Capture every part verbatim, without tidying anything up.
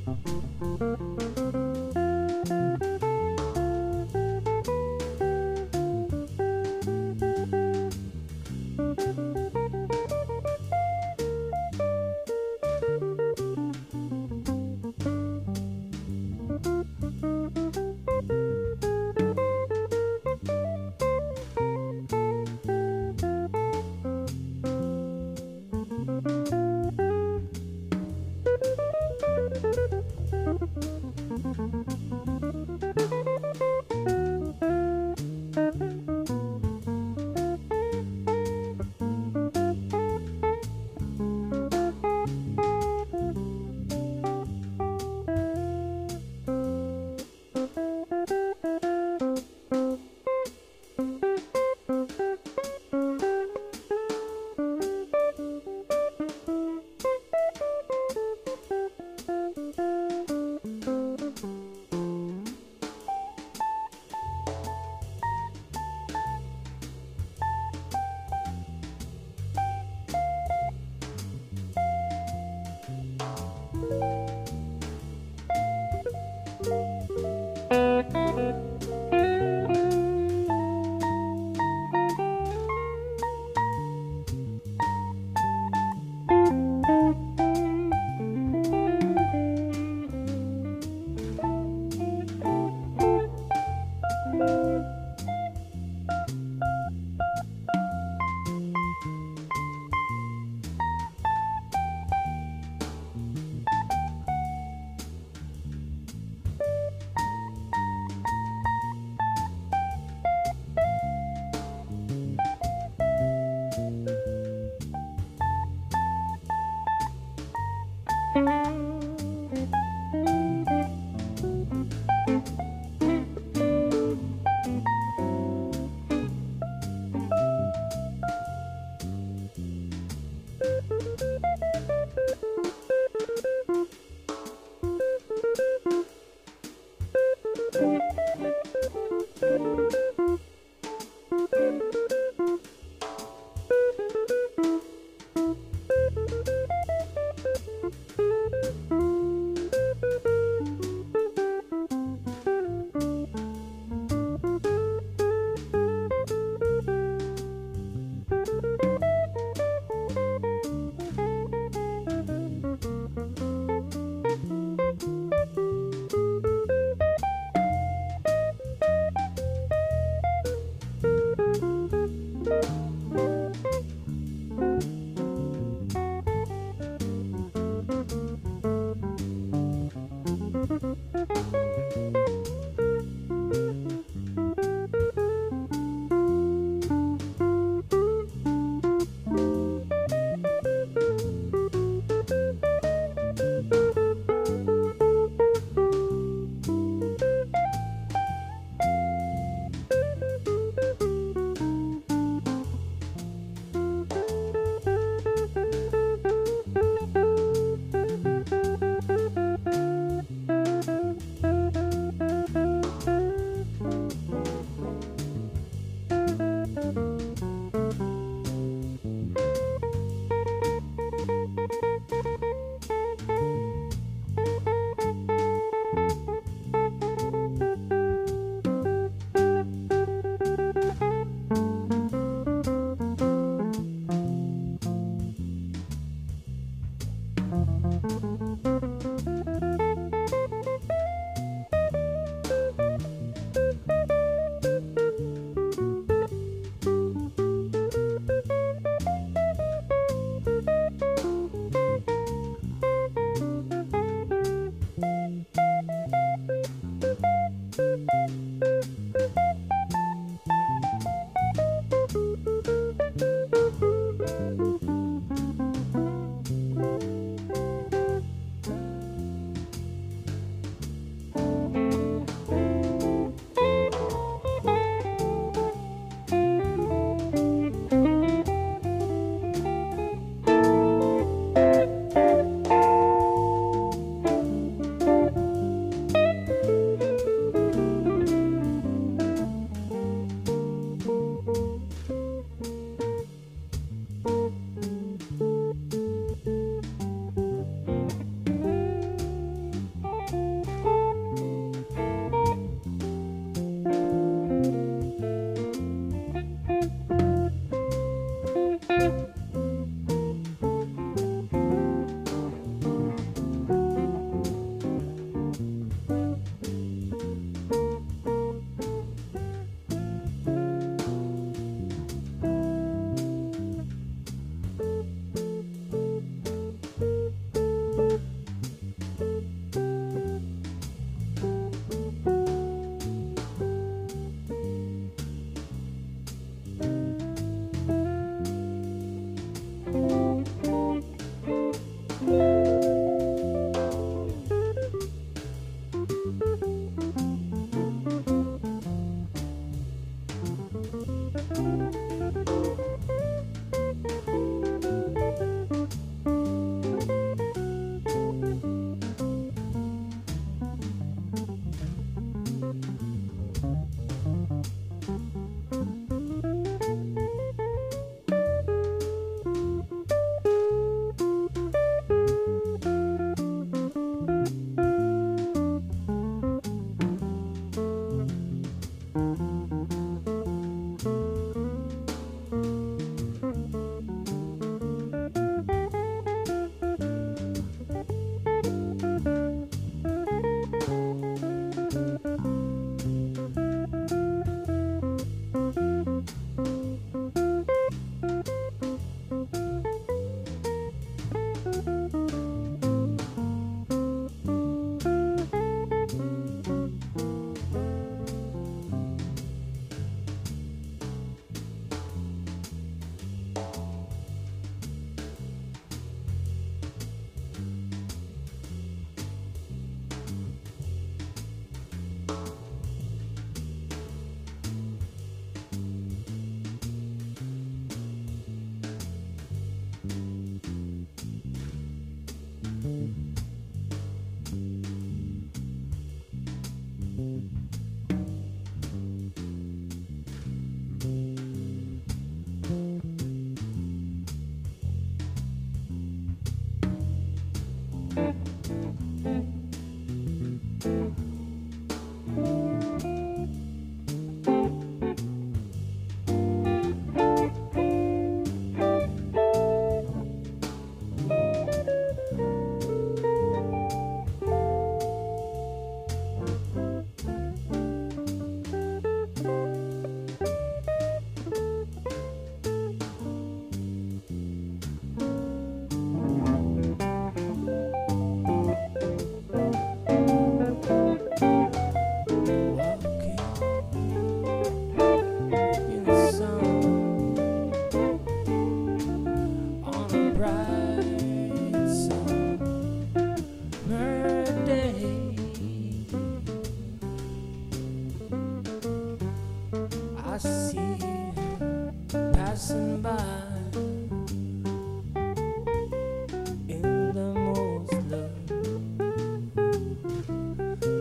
Thank you.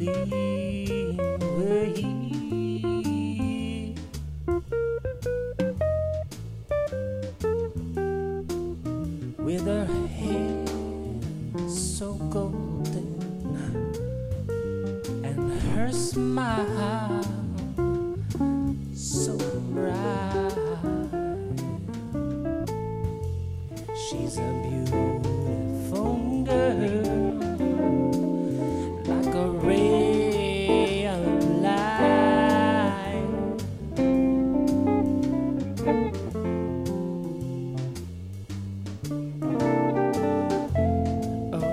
leave her here with her hair so golden and her smile so bright. She's a beautiful girl, like a ray of light. Oh,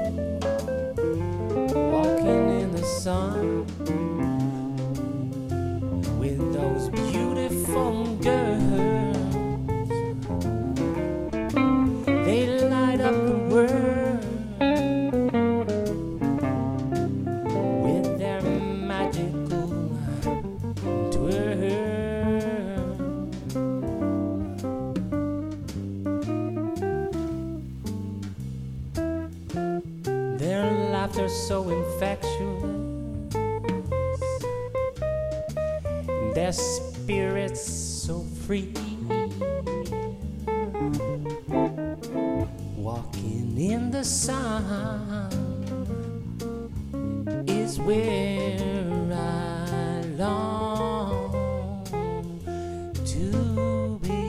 walking in the sun with those beautiful girls, they light up the world with their magical twirl. Their laughter so infectious, their spirits so free. Walking in the sun is where I long to be.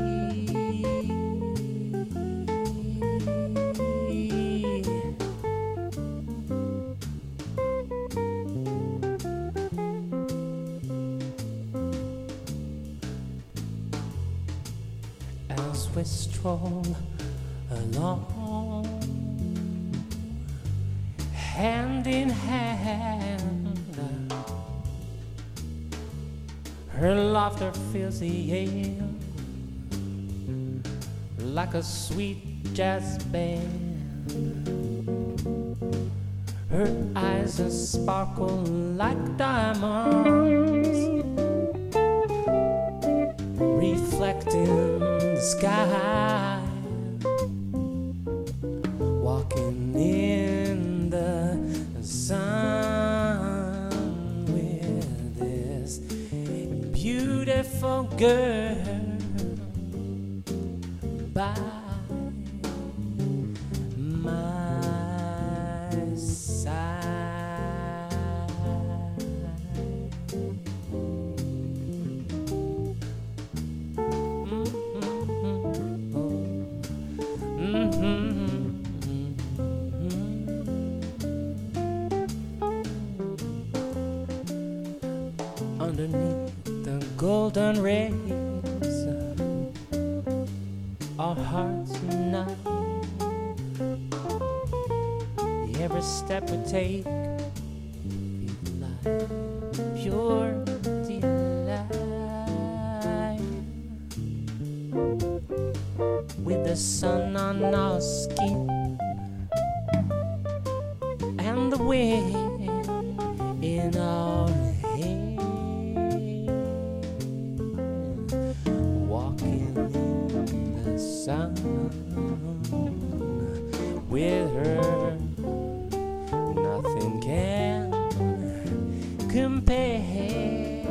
As we stroll along, hand in hand, her laughter fills the air like a sweet jazz band. Her eyes are sparkle like diamonds, reflecting the sky. Walking in the sun with this beautiful girl by my side. Underneath the golden rays, our hearts unite. Every step we take feels like pure delight. With the sun on our skin and the wind in our hair, walking in the sun with her, nothing can compare.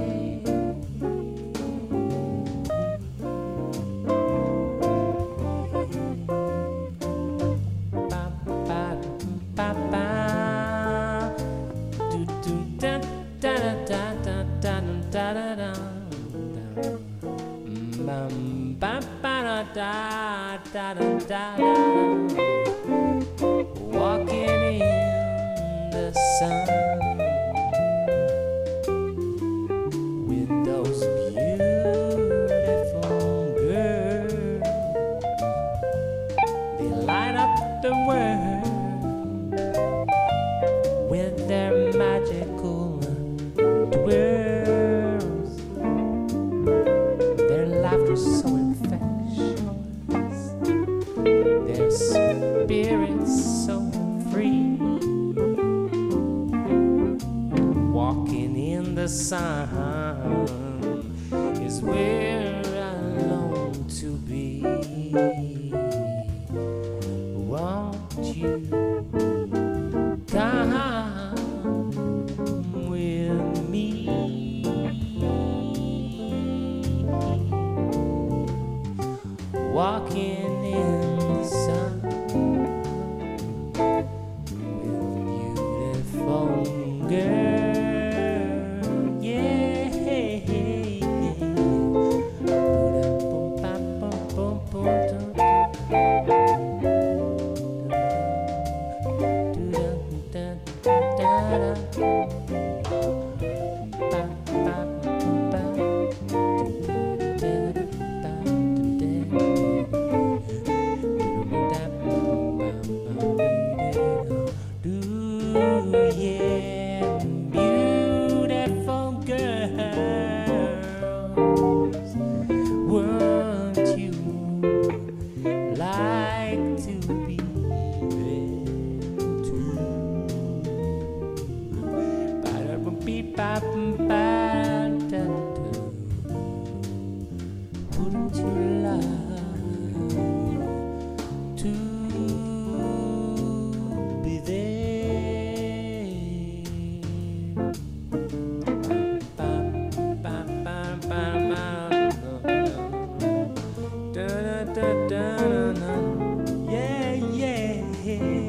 Walking in the sun with those beautiful girls, they light up the world with their magical twirls. Their laughter so infectious, their spirits so free. Walking in the sun is where I long to be. Won't you come girl, yeah. Wouldn't you like to be there? Bam, bam, bam, bam, bam. Da, da, da, da, yeah, yeah, yeah.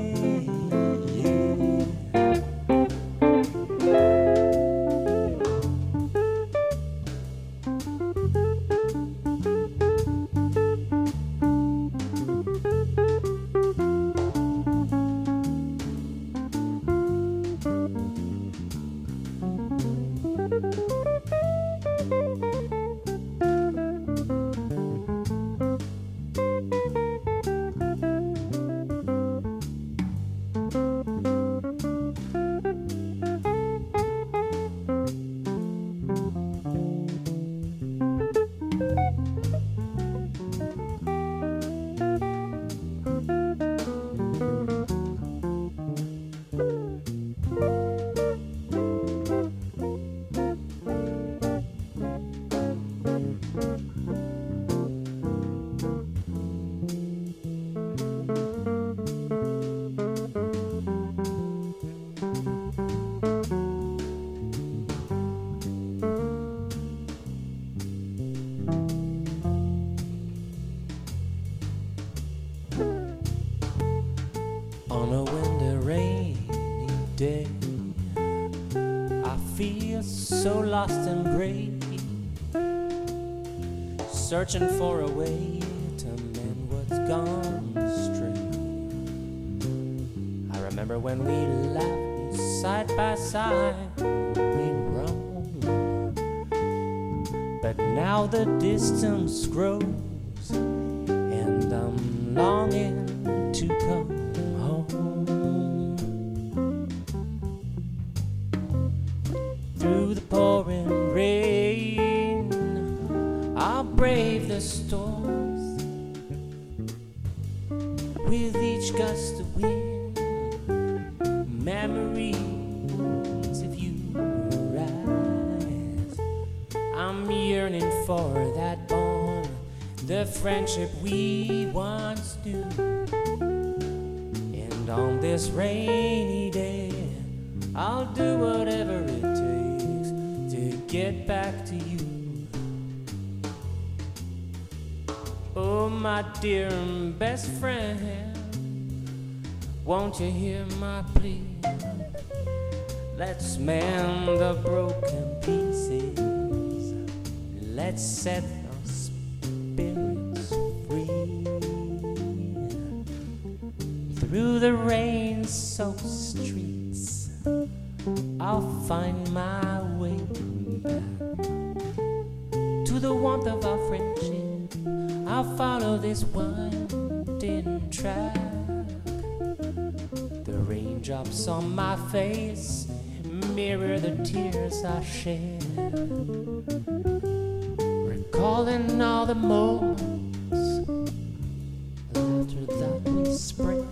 On a windy, rainy day, I feel so lost and gray, searching for a way to mend what's gone astray. I remember when we laughed side by side, we'd roam, but now the distance grows, and I'm longing to come home. Through the pouring rain, I'll brave the storms. With each gust of wind, memories of you rise. I'm yearning for that bond, the friendship we once knew. And on this rainy day, I'll do whatever it takes to get back to you. Oh, my dear and best friend, won't you hear my plea? Let's mend the broken pieces. Let's set our spirits free. Through the rain-soaked streets, I'll find my way back to the warmth of our friendship. I'll follow this winding track. The raindrops on my face mirror the tears I shed, recalling all the moments, laughter that we spread.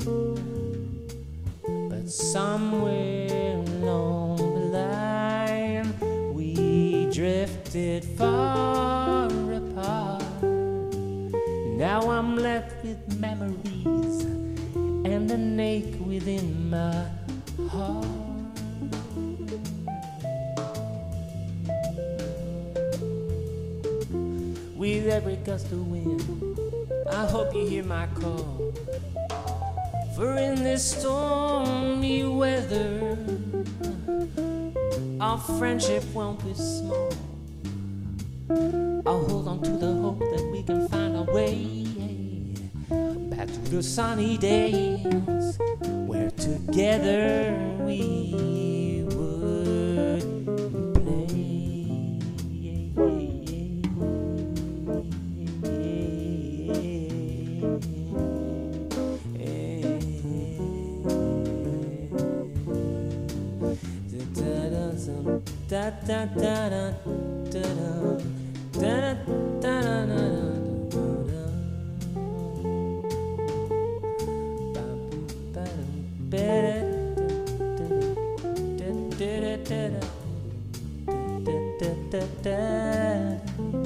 But somewhere along the line, we drifted far apart. Now I'm left with memories and an ache within my heart. With every gust of wind, I hope you hear my call. For in this stormy weather, our friendship won't be small. I'll hold on to the hope that we can find our way back to the sunny days where together we would play. Da da da da da da da da da. Da da da da da.